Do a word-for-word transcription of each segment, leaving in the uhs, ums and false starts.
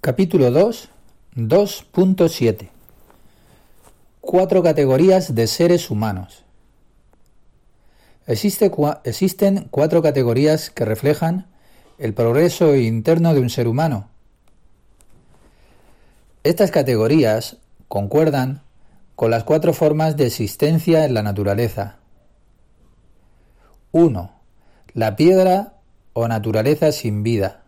Capítulo dos, dos punto siete. Cuatro categorías de seres humanos. Existe, existen cuatro categorías que reflejan el progreso interno de un ser humano. Estas categorías concuerdan con las cuatro formas de existencia en la naturaleza. uno. La piedra o naturaleza sin vida.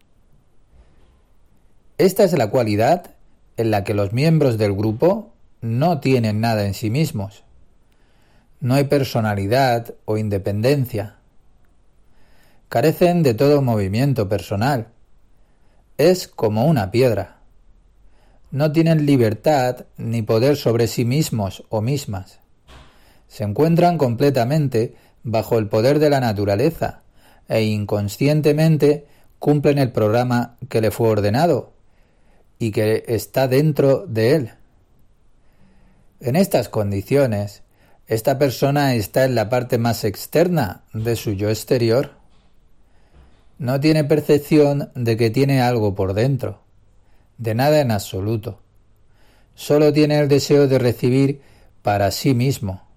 Esta es la cualidad en la que los miembros del grupo no tienen nada en sí mismos. No hay personalidad o independencia. Carecen de todo movimiento personal. Es como una piedra. No tienen libertad ni poder sobre sí mismos o mismas. Se encuentran completamente bajo el poder de la naturaleza e inconscientemente cumplen el programa que le fue ordenado y que está dentro de él. En estas condiciones, esta persona está en la parte más externa de su yo exterior. No tiene percepción de que tiene algo por dentro, de nada en absoluto. Solo tiene el deseo de recibir para sí mismo.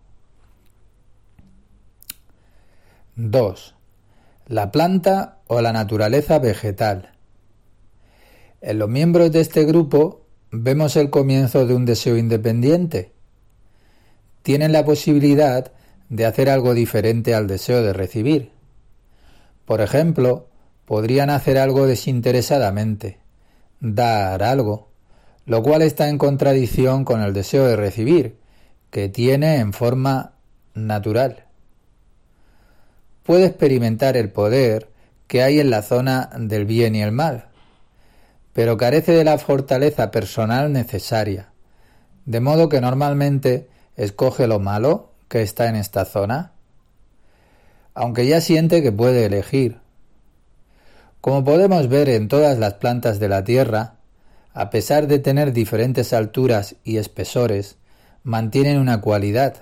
dos. La planta o la naturaleza vegetal. En los miembros de este grupo vemos el comienzo de un deseo independiente. Tienen la posibilidad de hacer algo diferente al deseo de recibir. Por ejemplo, podrían hacer algo desinteresadamente, dar algo, lo cual está en contradicción con el deseo de recibir, que tiene en forma natural. Puede experimentar el poder que hay en la zona del bien y el mal, pero carece de la fortaleza personal necesaria, de modo que normalmente escoge lo malo que está en esta zona, aunque ya siente que puede elegir. Como podemos ver en todas las plantas de la tierra, a pesar de tener diferentes alturas y espesores, mantienen una cualidad.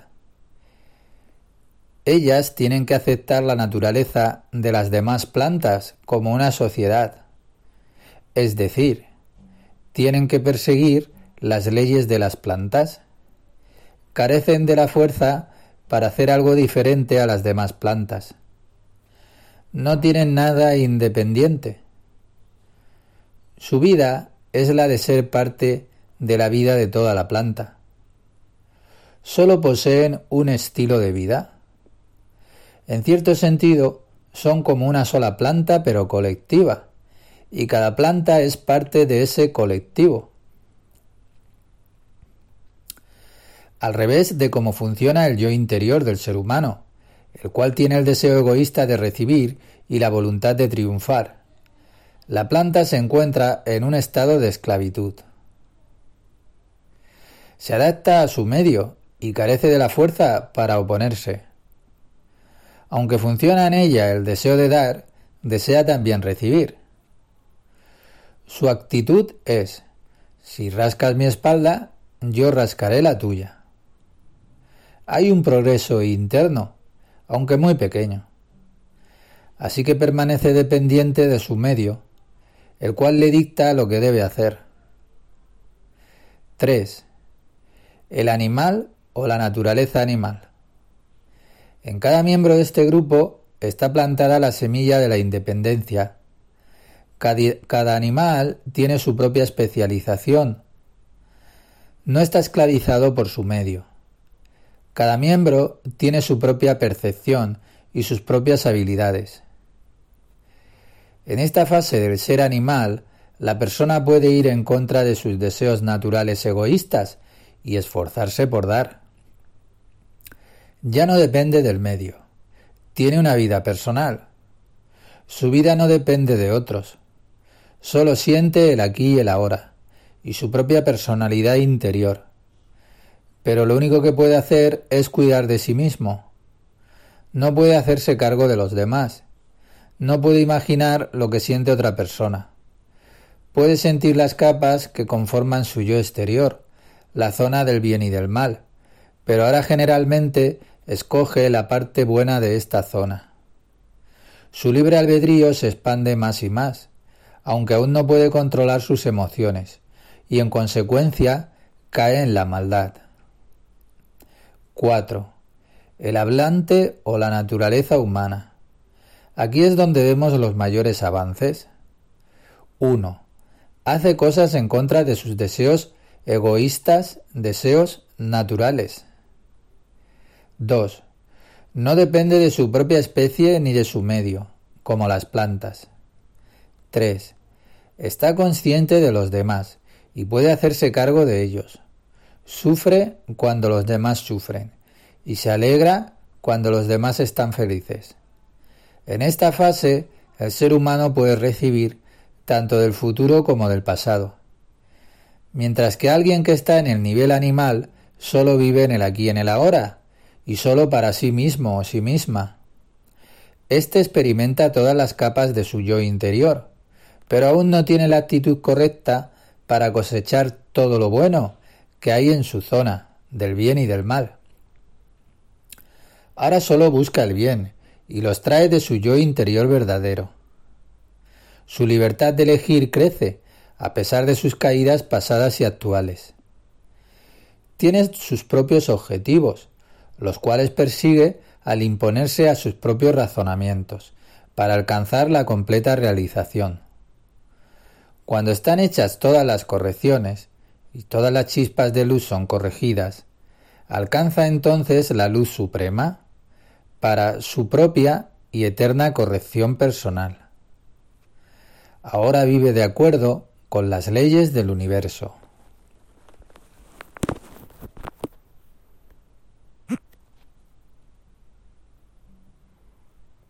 Ellas tienen que aceptar la naturaleza de las demás plantas como una sociedad. Es decir, tienen que perseguir las leyes de las plantas. Carecen de la fuerza para hacer algo diferente a las demás plantas. No tienen nada independiente. Su vida es la de ser parte de la vida de toda la planta. Solo poseen un estilo de vida. En cierto sentido, son como una sola planta pero colectiva, y cada planta es parte de ese colectivo. Al revés de cómo funciona el yo interior del ser humano, el cual tiene el deseo egoísta de recibir y la voluntad de triunfar. La planta se encuentra en un estado de esclavitud. Se adapta a su medio y carece de la fuerza para oponerse. Aunque funciona en ella el deseo de dar, desea también recibir. Su actitud es: si rascas mi espalda, yo rascaré la tuya. Hay un progreso interno, aunque muy pequeño. Así que permanece dependiente de su medio, el cual le dicta lo que debe hacer. tres. El animal o la naturaleza animal. En cada miembro de este grupo está plantada la semilla de la independencia. Cada, cada animal tiene su propia especialización. No está esclavizado por su medio. Cada miembro tiene su propia percepción y sus propias habilidades. En esta fase del ser animal, la persona puede ir en contra de sus deseos naturales egoístas y esforzarse por dar. Ya no depende del medio. Tiene una vida personal. Su vida no depende de otros. Solo siente el aquí y el ahora, y su propia personalidad interior. Pero lo único que puede hacer es cuidar de sí mismo. No puede hacerse cargo de los demás. No puede imaginar lo que siente otra persona. Puede sentir las capas que conforman su yo exterior, la zona del bien y del mal, pero ahora generalmente escoge la parte buena de esta zona. Su libre albedrío se expande más y más, aunque aún no puede controlar sus emociones, y en consecuencia cae en la maldad. cuatro. El hablante o la naturaleza humana. Aquí es donde vemos los mayores avances. uno. Hace cosas en contra de sus deseos egoístas, deseos naturales. dos. No depende de su propia especie ni de su medio, como las plantas. tres. Está consciente de los demás y puede hacerse cargo de ellos. Sufre cuando los demás sufren y se alegra cuando los demás están felices. En esta fase, el ser humano puede recibir tanto del futuro como del pasado, mientras que alguien que está en el nivel animal solo vive en el aquí y en el ahora, y solo para sí mismo o sí misma. Este experimenta todas las capas de su yo interior, pero aún no tiene la actitud correcta para cosechar todo lo bueno que hay en su zona, del bien y del mal. Ahora solo busca el bien y los trae de su yo interior verdadero. Su libertad de elegir crece, a pesar de sus caídas pasadas y actuales. Tiene sus propios objetivos, los cuales persigue al imponerse a sus propios razonamientos, para alcanzar la completa realización. Cuando están hechas todas las correcciones, y todas las chispas de luz son corregidas, alcanza entonces la luz suprema, para su propia y eterna corrección personal. Ahora vive de acuerdo con las leyes del universo.